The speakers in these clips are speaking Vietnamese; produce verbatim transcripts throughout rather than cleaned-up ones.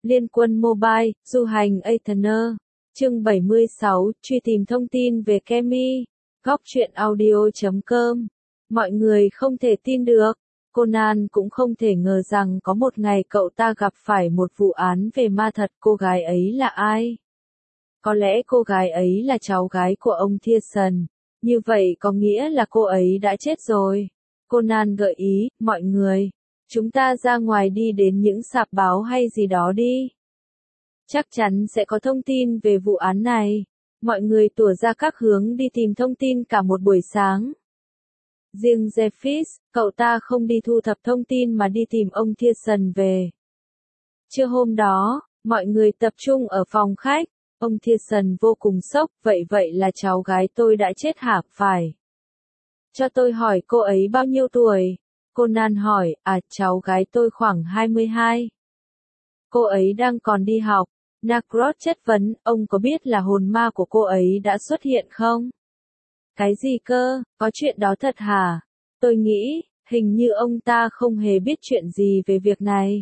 Liên quân Mobile, du hành Aetherner. Chương bảy mươi sáu, truy tìm thông tin về Kemi. Góc truyện audio chấm com. Mọi người không thể tin được. Conan cũng không thể ngờ rằng có một ngày cậu ta gặp phải một vụ án về ma thật. Cô gái ấy là ai? Có lẽ cô gái ấy là cháu gái của ông Thiessen. Như vậy có nghĩa là cô ấy đã chết rồi. Conan gợi ý, mọi người, chúng ta ra ngoài đi đến những sạp báo hay gì đó đi. Chắc chắn sẽ có thông tin về vụ án này. Mọi người tủa ra các hướng đi tìm thông tin cả một buổi sáng. Riêng Jeffis, cậu ta không đi thu thập thông tin mà đi tìm ông Thiessen về. Trưa hôm đó, mọi người tập trung ở phòng khách. Ông Thiessen vô cùng sốc, vậy vậy là cháu gái tôi đã chết hả? Phải. Cho tôi hỏi cô ấy bao nhiêu tuổi? Conan hỏi, à cháu gái tôi khoảng hai mươi hai. Cô ấy đang còn đi học. Nacross chất vấn, ông có biết là hồn ma của cô ấy đã xuất hiện không? Cái gì cơ, có chuyện đó thật hả? Tôi nghĩ, hình như ông ta không hề biết chuyện gì về việc này.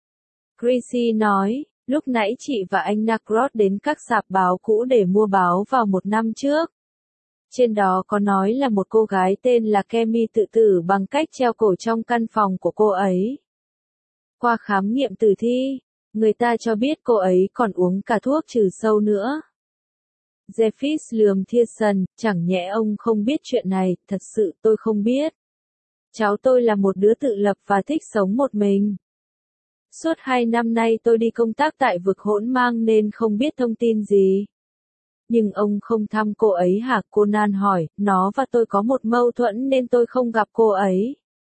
Chrissy nói, lúc nãy chị và anh Nacross đến các sạp báo cũ để mua báo vào một năm trước. Trên đó có nói là một cô gái tên là Kemi tự tử bằng cách treo cổ trong căn phòng của cô ấy. Qua khám nghiệm tử thi, người ta cho biết cô ấy còn uống cả thuốc trừ sâu nữa. Jeffis lườm Thiessen, chẳng nhẽ ông không biết chuyện này, thật sự tôi không biết. Cháu tôi là một đứa tự lập và thích sống một mình. Suốt hai năm nay tôi đi công tác tại vực hỗn mang nên không biết thông tin gì. Nhưng ông không thăm cô ấy hả? Conan hỏi, nó và tôi có một mâu thuẫn nên tôi không gặp cô ấy.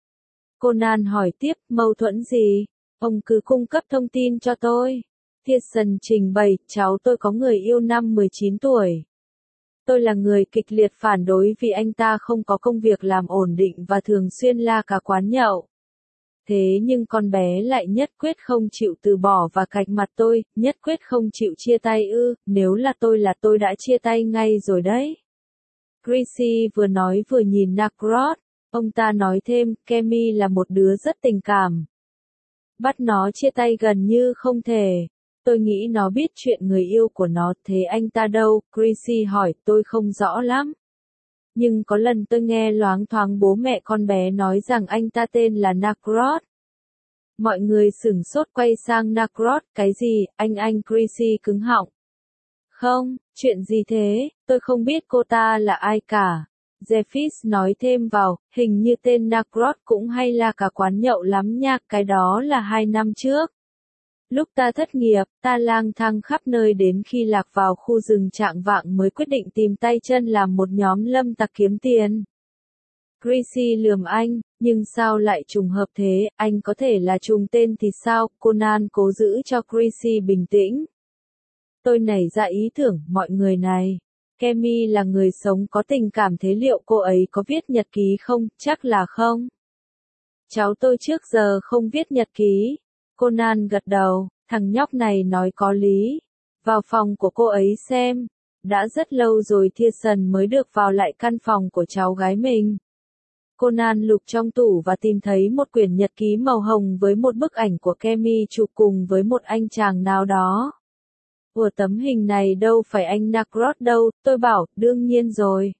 Conan hỏi tiếp, mâu thuẫn gì? Ông cứ cung cấp thông tin cho tôi. Thiessen trình bày, cháu tôi có người yêu năm mười chín tuổi. Tôi là người kịch liệt phản đối vì anh ta không có công việc làm ổn định và thường xuyên la cả quán nhậu. Thế nhưng con bé lại nhất quyết không chịu từ bỏ và cạch mặt tôi, nhất quyết không chịu chia tay ư, nếu là tôi là tôi đã chia tay ngay rồi đấy. Chrissy vừa nói vừa nhìn Nacross, ông ta nói thêm, Kemi là một đứa rất tình cảm. Bắt nó chia tay gần như không thể. Tôi nghĩ nó biết chuyện người yêu của nó, thế anh ta đâu? Chrissy hỏi, tôi không rõ lắm. Nhưng có lần tôi nghe loáng thoáng bố mẹ con bé nói rằng anh ta tên là Nacross. Mọi người sửng sốt quay sang Nacross, cái gì, anh anh Chrissy cứng họng. Không, chuyện gì thế, tôi không biết cô ta là ai cả. Jeffis nói thêm vào, hình như tên Nacross cũng hay là cả quán nhậu lắm nha, cái đó là hai năm trước. Lúc ta thất nghiệp, ta lang thang khắp nơi đến khi lạc vào khu rừng trạng vạng mới quyết định tìm tay chân làm một nhóm lâm tặc kiếm tiền. Chrissy lườm anh, nhưng sao lại trùng hợp thế, anh có thể là trùng tên thì sao? Conan cố giữ cho Chrissy bình tĩnh. Tôi nảy ra ý tưởng, mọi người này. Kemi là người sống có tình cảm, thế liệu cô ấy có viết nhật ký không? Chắc là không. Cháu tôi trước giờ không viết nhật ký. Conan gật đầu, thằng nhóc này nói có lý. Vào phòng của cô ấy xem. Đã rất lâu rồi Thiessen mới được vào lại căn phòng của cháu gái mình. Conan lục trong tủ và tìm thấy một quyển nhật ký màu hồng với một bức ảnh của Kemi chụp cùng với một anh chàng nào đó. Ủa tấm hình này đâu phải anh Nacross đâu, tôi bảo, đương nhiên rồi.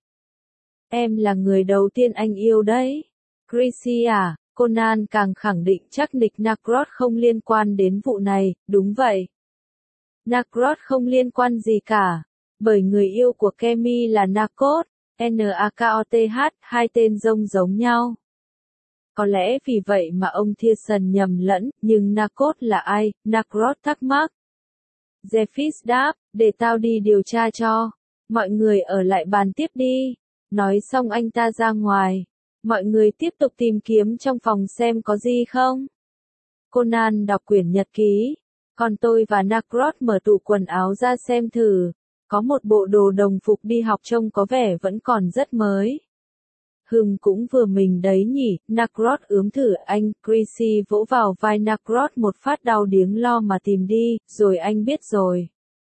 Em là người đầu tiên anh yêu đấy. Chrissy à? Conan càng khẳng định chắc nịch Nacross không liên quan đến vụ này, đúng vậy. Nacross không liên quan gì cả, bởi người yêu của Kemi là Nacot, N A K O T H, hai tên rông giống nhau. Có lẽ vì vậy mà ông Thiessen nhầm lẫn, nhưng Nacot là ai? Nacross thắc mắc. Jeffis đáp, để tao đi điều tra cho. Mọi người ở lại bàn tiếp đi. Nói xong anh ta ra ngoài. Mọi người tiếp tục tìm kiếm trong phòng xem có gì không. Conan đọc quyển nhật ký. Còn tôi và Nacross mở tủ quần áo ra xem thử. Có một bộ đồ đồng phục đi học trông có vẻ vẫn còn rất mới. Hừm cũng vừa mình đấy nhỉ, Nacross ướm thử anh, Chrissy vỗ vào vai Nacross một phát đau điếng lo mà tìm đi, rồi anh biết rồi.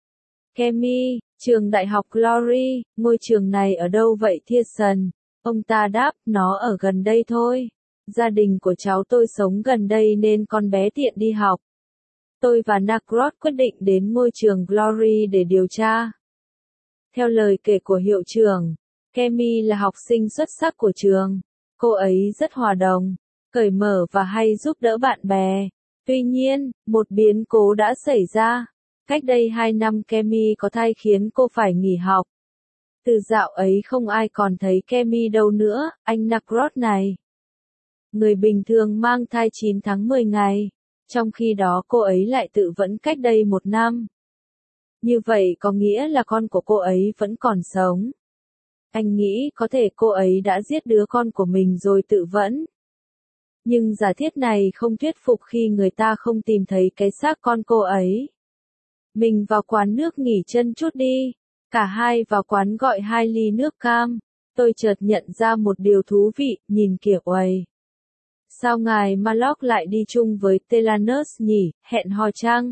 Kemi, trường đại học Glory, ngôi trường này ở đâu vậy Thiessen? Ông ta đáp, nó ở gần đây thôi. Gia đình của cháu tôi sống gần đây nên con bé tiện đi học. tôi và Nacros quyết định đến ngôi trường Glory để điều tra. Theo lời kể của hiệu trưởng, Kemi là học sinh xuất sắc của trường. Cô ấy rất hòa đồng, cởi mở và hay giúp đỡ bạn bè. Tuy nhiên, một biến cố đã xảy ra. Cách đây hai năm Kemi có thai khiến cô phải nghỉ học. Từ dạo ấy không ai còn thấy Kemi đâu nữa, anh Nacros này. Người bình thường mang thai chín tháng mười ngày, trong khi đó cô ấy lại tự vẫn cách đây một năm. Như vậy có nghĩa là con của cô ấy vẫn còn sống. Anh nghĩ có thể cô ấy đã giết đứa con của mình rồi tự vẫn. Nhưng giả thiết này không thuyết phục khi người ta không tìm thấy cái xác con cô ấy. Mình vào quán nước nghỉ chân chút đi. Cả hai vào quán gọi hai ly nước cam. Tôi chợt nhận ra một điều thú vị, nhìn kìa uầy. Sao ngài Malok lại đi chung với Telanus nhỉ, hẹn hò chăng?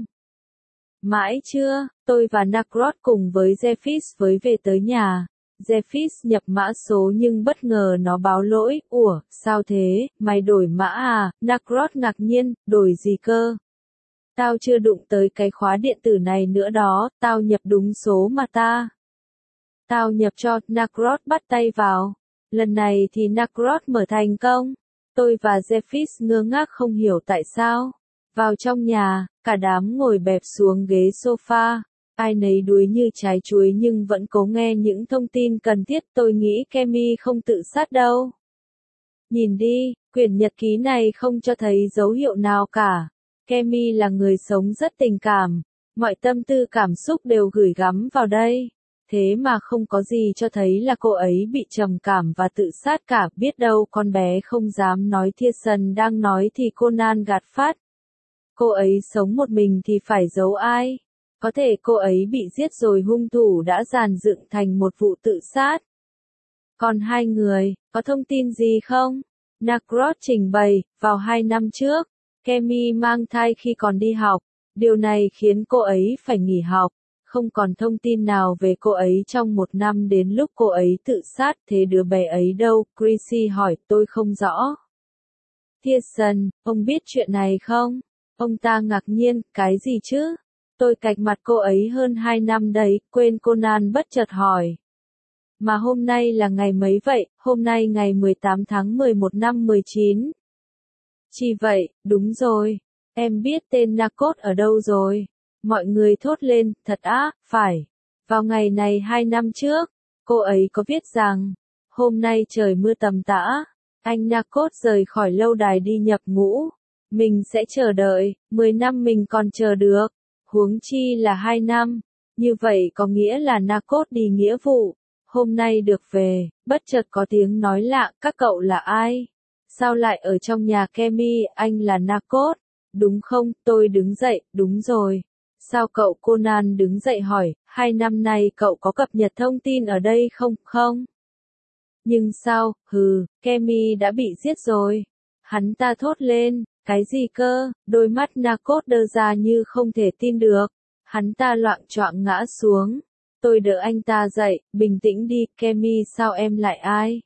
Mãi chưa, tôi và Nacros cùng với Zephys với về tới nhà. Zephys nhập mã số nhưng bất ngờ nó báo lỗi, ủa, sao thế, mày đổi mã à, Nacros ngạc nhiên, đổi gì cơ? Tao chưa đụng tới cái khóa điện tử này nữa đó, tao nhập đúng số mà ta. Tao nhập cho, Nacros bắt tay vào. Lần này thì Nacros mở thành công. Tôi và Zephys ngơ ngác không hiểu tại sao. Vào trong nhà, cả đám ngồi bẹp xuống ghế sofa. Ai nấy đuối như trái chuối nhưng vẫn cố nghe những thông tin cần thiết. Tôi nghĩ Kemi không tự sát đâu. Nhìn đi, quyển nhật ký này không cho thấy dấu hiệu nào cả. Kemi là người sống rất tình cảm. Mọi tâm tư cảm xúc đều gửi gắm vào đây. Thế mà không có gì cho thấy là cô ấy bị trầm cảm và tự sát cả. Biết đâu con bé không dám nói Thiessen đang nói thì Conan gạt phát. Cô ấy sống một mình thì phải giấu ai? Có thể cô ấy bị giết rồi hung thủ đã dàn dựng thành một vụ tự sát. Còn hai người, có thông tin gì không? Nacros trình bày, vào hai năm trước, Kemi mang thai khi còn đi học. Điều này khiến cô ấy phải nghỉ học. Không còn thông tin nào về cô ấy trong một năm đến lúc cô ấy tự sát. Thế đứa bé ấy đâu? Chrissy hỏi, tôi không rõ. Thiessen, ông biết chuyện này không? Ông ta ngạc nhiên, cái gì chứ? Tôi cạch mặt cô ấy hơn hai năm đấy, quên. Conan bất chợt hỏi. Mà hôm nay là ngày mấy vậy? Hôm nay ngày mười tám tháng mười một năm mười chín. Chỉ vậy, đúng rồi. Em biết tên Nacros ở đâu rồi? Mọi người thốt lên, thật á, phải. Vào ngày này hai năm trước, cô ấy có viết rằng, hôm nay trời mưa tầm tã, anh Nacros rời khỏi lâu đài đi nhập ngũ. Mình sẽ chờ đợi, mười năm mình còn chờ được, huống chi là hai năm. Như vậy có nghĩa là Nacros đi nghĩa vụ, hôm nay được về. Bất chợt có tiếng nói lạ, các cậu là ai? Sao lại ở trong nhà Kemi, anh là Nacros, đúng không? Tôi đứng dậy, đúng rồi. Sao cậu? Conan đứng dậy hỏi, hai năm nay cậu có cập nhật thông tin ở đây không? Không. Nhưng sao, hừ, Kemi đã bị giết rồi. Hắn ta thốt lên, cái gì cơ? Đôi mắt Nacros đơ ra như không thể tin được. Hắn ta loạng choạng ngã xuống. Tôi đỡ anh ta dậy, bình tĩnh đi, Kemi, sao em lại ai?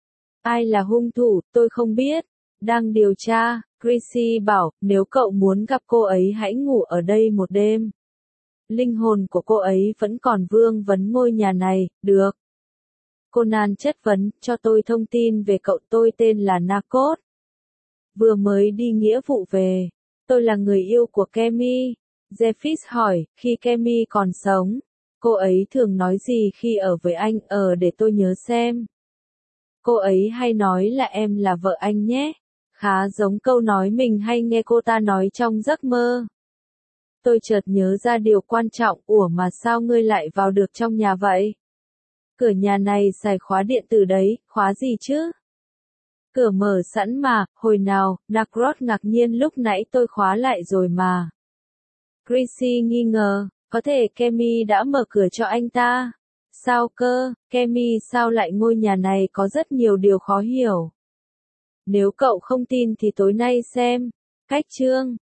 Ai là hung thủ, tôi không biết. Đang điều tra, Chrissy bảo, nếu cậu muốn gặp cô ấy hãy ngủ ở đây một đêm. Linh hồn của cô ấy vẫn còn vương vấn ngôi nhà này, được. Conan chất vấn, cho tôi thông tin về cậu. Tôi tên là Nacros. Vừa mới đi nghĩa vụ về. Tôi là người yêu của Kemi. Zephys hỏi, khi Kemi còn sống, cô ấy thường nói gì khi ở với anh? Ờ để tôi nhớ xem. Cô ấy hay nói là em là vợ anh nhé. Khá giống câu nói mình hay nghe cô ta nói trong giấc mơ. Tôi chợt nhớ ra điều quan trọng, ủa mà sao ngươi lại vào được trong nhà vậy? Cửa nhà này xài khóa điện tử đấy, khóa gì chứ? Cửa mở sẵn mà, hồi nào? Nacros ngạc nhiên, lúc nãy tôi khóa lại rồi mà. Chrissy nghi ngờ, có thể Kemi đã mở cửa cho anh ta. Sao cơ, Kemi sao lại? Ngôi nhà này có rất nhiều điều khó hiểu. Nếu cậu không tin thì tối nay xem. Cách chương